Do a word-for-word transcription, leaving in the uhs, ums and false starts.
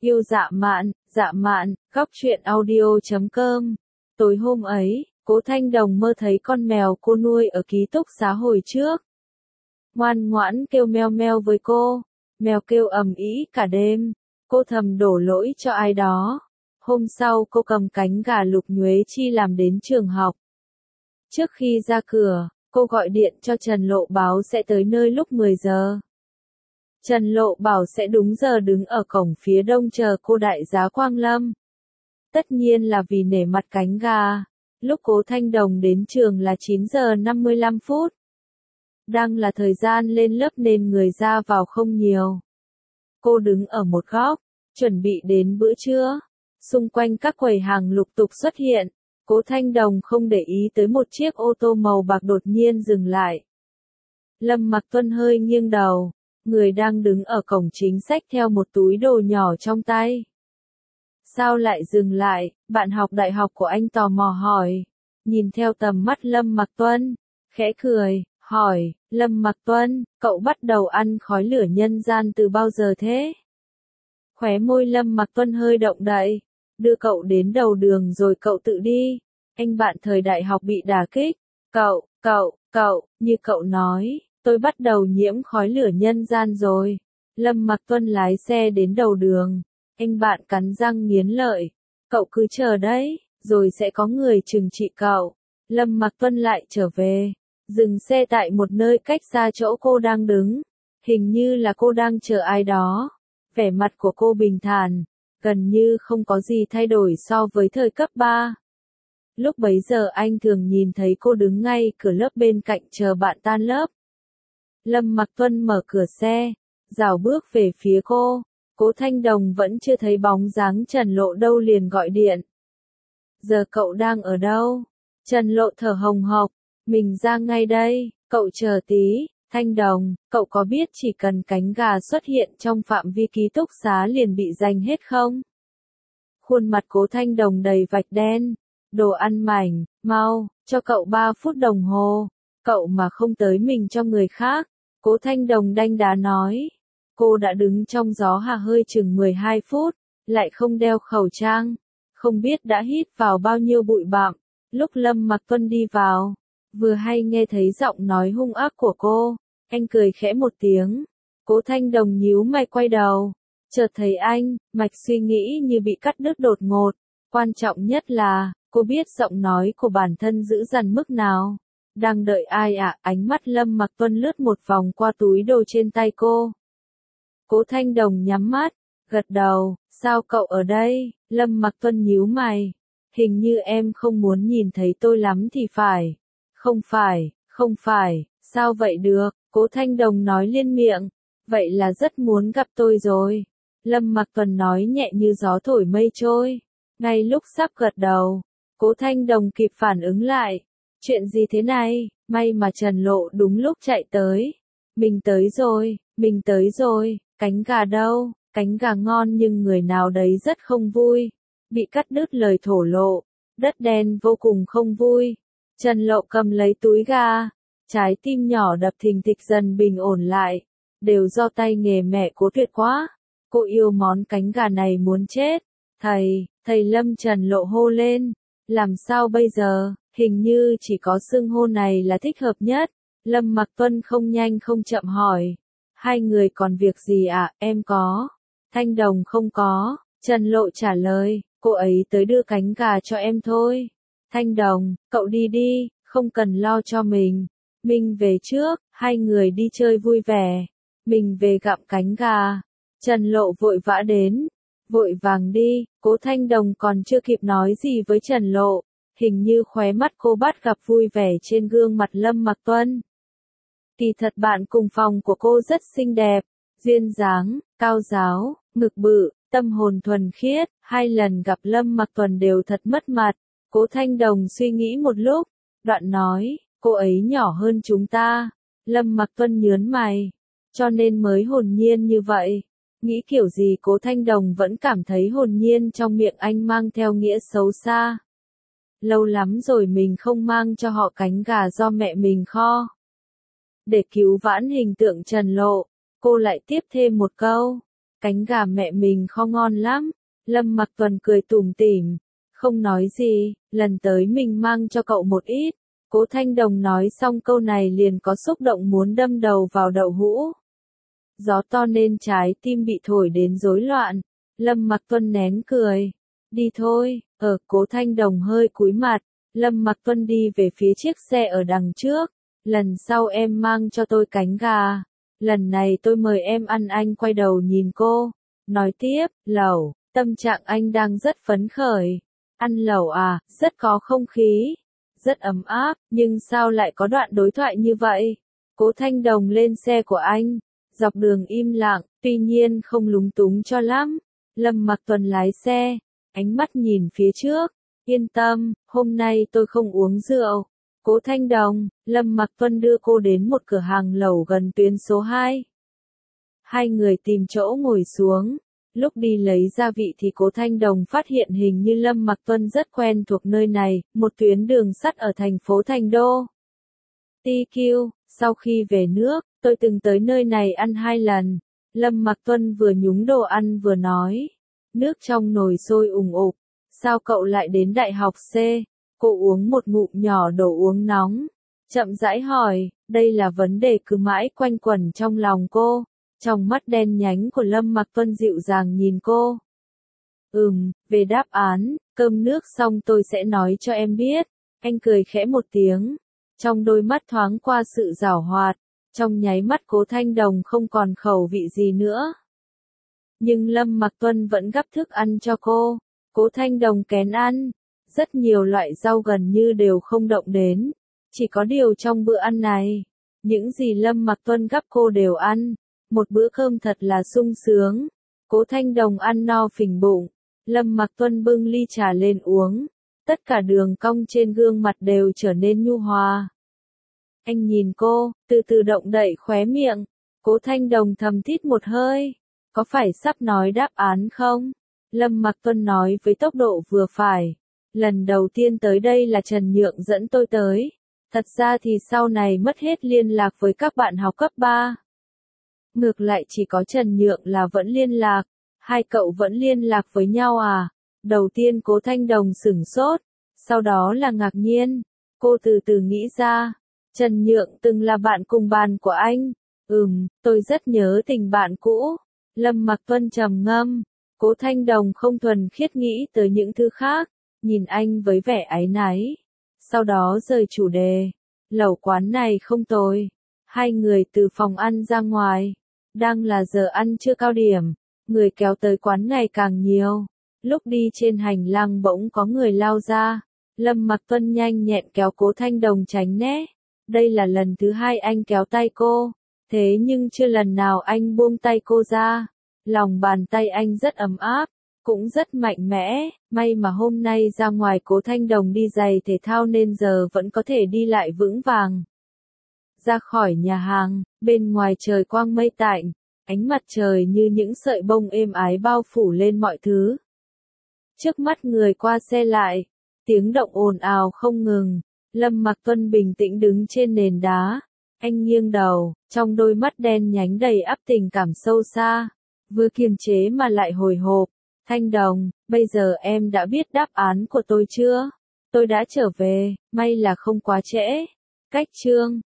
Yêu dạ mạn, dạ mạn, góc truyện audio chấm com. Tối hôm ấy, Cố Thanh Đồng mơ thấy con mèo cô nuôi ở ký túc xá hồi trước. Ngoan ngoãn kêu meo meo với cô, mèo kêu ầm ĩ cả đêm, cô thầm đổ lỗi cho ai đó. Hôm sau cô cầm cánh gà Lục Nhuế Chi làm đến trường học. Trước khi ra cửa, cô gọi điện cho Trần Lộ báo sẽ tới nơi lúc mười giờ. Trần Lộ bảo sẽ đúng giờ đứng ở cổng phía đông chờ cô đại giá Quang Lâm. Tất nhiên là vì nể mặt cánh gà. Lúc Cố Thanh Đồng đến trường là chín giờ năm mươi lăm phút. Đang là thời gian lên lớp nên người ra vào không nhiều. Cô đứng ở một góc, chuẩn bị đến bữa trưa. Xung quanh các quầy hàng lục tục xuất hiện. Cố Thanh Đồng không để ý tới một chiếc ô tô màu bạc đột nhiên dừng lại. Lâm Mặc Tuân hơi nghiêng đầu. Người đang đứng ở cổng chính xách theo một túi đồ nhỏ trong tay. Sao lại dừng lại? Bạn học đại học của anh tò mò hỏi. Nhìn theo tầm mắt Lâm Mặc Tuân, khẽ cười, hỏi, Lâm Mặc Tuân, cậu bắt đầu ăn khói lửa nhân gian từ bao giờ thế? Khóe môi Lâm Mặc Tuân hơi động đậy, đưa cậu đến đầu đường rồi cậu tự đi. Anh bạn thời đại học bị đả kích. Cậu, cậu, cậu, như cậu nói. Tôi bắt đầu nhiễm khói lửa nhân gian rồi. Lâm Mặc Tuân lái xe đến đầu đường. Anh bạn cắn răng nghiến lợi. Cậu cứ chờ đấy, rồi sẽ có người trừng trị cậu. Lâm Mặc Tuân lại trở về. Dừng xe tại một nơi cách xa chỗ cô đang đứng. Hình như là cô đang chờ ai đó. Vẻ mặt của cô bình thản. Gần như không có gì thay đổi so với thời cấp ba. Lúc bấy giờ anh thường nhìn thấy cô đứng ngay cửa lớp bên cạnh chờ bạn tan lớp. Lâm Mặc Tuân mở cửa xe, rảo bước về phía cô. Cố Thanh Đồng vẫn chưa thấy bóng dáng Trần Lộ đâu liền gọi điện. Giờ cậu đang ở đâu? Trần Lộ thở hồng hộc. Mình ra ngay đây, cậu chờ tí. Thanh Đồng, cậu có biết chỉ cần cánh gà xuất hiện trong phạm vi ký túc xá liền bị giành hết không? Khuôn mặt Cố Thanh Đồng đầy vạch đen. Đồ ăn mảnh, mau, cho cậu ba phút đồng hồ. Cậu mà không tới mình cho người khác. Cố Thanh Đồng đanh đá nói. Cô đã đứng trong gió hà hơi chừng mười hai phút, lại không đeo khẩu trang. Không biết đã hít vào bao nhiêu bụi bặm. Lúc Lâm Mặc Tuân đi vào, vừa hay nghe thấy giọng nói hung ác của cô. Anh cười khẽ một tiếng. Cố Thanh Đồng nhíu mày quay đầu. Chợt thấy anh, mạch suy nghĩ như bị cắt đứt đột ngột. Quan trọng nhất là, cô biết giọng nói của bản thân dữ dằn mức nào. Đang đợi ai ạ? À? Ánh mắt Lâm Mặc Tuân lướt một vòng qua túi đồ trên tay cô. Cố Thanh Đồng nhắm mắt, gật đầu. Sao cậu ở đây? Lâm Mặc Tuân nhíu mày. Hình như em không muốn nhìn thấy tôi lắm thì phải. Không phải, không phải, sao vậy được? Cố Thanh Đồng nói liên miệng. Vậy là rất muốn gặp tôi rồi. Lâm Mặc Tuân nói nhẹ như gió thổi mây trôi. Ngay lúc sắp gật đầu, Cố Thanh Đồng kịp phản ứng lại. Chuyện gì thế này? May mà Trần Lộ đúng lúc chạy tới. Mình tới rồi, mình tới rồi. Cánh gà đâu? Cánh gà ngon nhưng người nào đấy rất không vui. Bị cắt đứt lời thổ lộ. Đất đen vô cùng không vui. Trần Lộ cầm lấy túi gà. Trái tim nhỏ đập thình thịch dần bình ổn lại. Đều do tay nghề mẹ Cố tuyệt quá. Cô yêu món cánh gà này muốn chết. Thầy, thầy Lâm, Trần Lộ hô lên. Làm sao bây giờ? Hình như chỉ có xưng hô này là thích hợp nhất. Lâm Mặc Tuân không nhanh không chậm hỏi. Hai người còn việc gì ạ? À? Em có. Thanh Đồng không có. Trần Lộ trả lời. Cô ấy tới đưa cánh gà cho em thôi. Thanh Đồng, cậu đi đi, không cần lo cho mình. Mình về trước, hai người đi chơi vui vẻ. Mình về gặm cánh gà. Trần Lộ vội vã đến. Vội vàng đi. Cố Thanh Đồng còn chưa kịp nói gì với Trần Lộ. Hình như khóe mắt cô bắt gặp vui vẻ trên gương mặt Lâm Mặc Tuân. Kỳ thật bạn cùng phòng của cô rất xinh đẹp, duyên dáng, cao ráo, ngực bự, tâm hồn thuần khiết. Hai lần gặp Lâm Mặc Tuân đều thật mất mặt. Cố Thanh Đồng suy nghĩ một lúc, đoạn nói, cô ấy nhỏ hơn chúng ta. Lâm Mặc Tuân nhớn mày, cho nên mới hồn nhiên như vậy. Nghĩ kiểu gì Cố Thanh Đồng vẫn cảm thấy hồn nhiên trong miệng anh mang theo nghĩa xấu xa. Lâu lắm rồi mình không mang cho họ cánh gà do mẹ mình kho. Để cứu vãn hình tượng Trần Lộ, cô lại tiếp thêm một câu. cánh gà mẹ mình kho ngon lắm. Lâm Mặc Tuần cười tủm tỉm, không nói gì, lần tới mình mang cho cậu một ít. Cố Thanh Đồng nói xong câu này liền có xúc động muốn đâm đầu vào đậu hũ. Gió to nên trái tim bị thổi đến rối loạn. Lâm Mặc Tuân nén cười. Đi thôi, ở Cố Thanh Đồng hơi cúi mặt. Lâm Mặc Tuân đi về phía chiếc xe ở đằng trước. Lần sau em mang cho tôi cánh gà. Lần này tôi mời em ăn. Anh quay đầu nhìn cô. Nói tiếp, lẩu, tâm trạng anh đang rất phấn khởi. Ăn lẩu à, rất có không khí. Rất ấm áp, nhưng sao lại có đoạn đối thoại như vậy? Cố Thanh Đồng lên xe của anh. Dọc đường im lặng, tuy nhiên không lúng túng cho lắm. Lâm Mặc Tuần lái xe, ánh mắt nhìn phía trước. Yên tâm, hôm nay tôi không uống rượu. Cố Thanh Đồng, Lâm Mặc Tuân đưa cô đến một cửa hàng lẩu gần tuyến số hai. Hai người tìm chỗ ngồi xuống. Lúc đi lấy gia vị thì Cố Thanh Đồng phát hiện hình như Lâm Mặc Tuân rất quen thuộc nơi này, một tuyến đường sắt ở thành phố Thành Đô. tê quy, sau khi về nước, tôi từng tới nơi này ăn hai lần. Lâm Mặc Tuân vừa nhúng đồ ăn vừa nói. Nước trong nồi sôi ùng ục. Sao cậu lại đến đại học C? Cô uống một ngụm nhỏ đồ uống nóng. Chậm rãi hỏi, đây là vấn đề cứ mãi quanh quẩn trong lòng cô. Trong mắt đen nhánh của Lâm Mặc Tuân dịu dàng nhìn cô. Ừm, về đáp án, cơm nước xong tôi sẽ nói cho em biết. Anh cười khẽ một tiếng. Trong đôi mắt thoáng qua sự giảo hoạt. Trong nháy mắt Cố Thanh Đồng không còn khẩu vị gì nữa. Nhưng Lâm Mặc Tuân vẫn gắp thức ăn cho cô. Cố Thanh Đồng kén ăn. Rất nhiều loại rau gần như đều không động đến. Chỉ có điều trong bữa ăn này, những gì Lâm Mặc Tuân gắp cô đều ăn. Một bữa cơm thật là sung sướng. Cố Thanh Đồng ăn no phình bụng. Lâm Mặc Tuân bưng ly trà lên uống. Tất cả đường cong trên gương mặt đều trở nên nhu hòa. Anh nhìn cô, từ từ động đậy khóe miệng. Cố Thanh Đồng thầm thít một hơi. Có phải sắp nói đáp án không? Lâm Mặc Tuân nói với tốc độ vừa phải. Lần đầu tiên tới đây là Trần Nhượng dẫn tôi tới. Thật ra thì sau này mất hết liên lạc với các bạn học cấp ba. Ngược lại chỉ có Trần Nhượng là vẫn liên lạc. Hai cậu vẫn liên lạc với nhau à? Đầu tiên Cố Thanh Đồng sửng sốt. Sau đó là ngạc nhiên. Cô từ từ nghĩ ra. Trần Nhượng từng là bạn cùng bàn của anh. Ừm, tôi rất nhớ tình bạn cũ. Lâm Mặc Tuân trầm ngâm. Cố Thanh Đồng không thuần khiết nghĩ tới những thứ khác. Nhìn anh với vẻ áy náy. Sau đó rời chủ đề. Lẩu quán này không tồi. Hai người từ phòng ăn ra ngoài. Đang là giờ ăn trưa cao điểm. Người kéo tới quán ngày càng nhiều. Lúc đi trên hành lang bỗng có người lao ra. Lâm Mặc Tuân nhanh nhẹn kéo Cố Thanh Đồng tránh né. Đây là lần thứ hai anh kéo tay cô. Thế nhưng chưa lần nào anh buông tay cô ra. Lòng bàn tay anh rất ấm áp. Cũng rất mạnh mẽ. May mà hôm nay ra ngoài Cố Thanh Đồng đi giày thể thao nên giờ vẫn có thể đi lại vững vàng. Ra khỏi nhà hàng, bên ngoài trời quang mây tạnh. Ánh mặt trời như những sợi bông êm ái bao phủ lên mọi thứ. Trước mắt người qua xe lại. Tiếng động ồn ào không ngừng. Lâm Mặc Tuân bình tĩnh đứng trên nền đá. Anh nghiêng đầu, trong đôi mắt đen nhánh đầy ắp tình cảm sâu xa. Vừa kiềm chế mà lại hồi hộp. Thanh Đồng, bây giờ em đã biết đáp án của tôi chưa? Tôi đã trở về, may là không quá trễ. Cách chương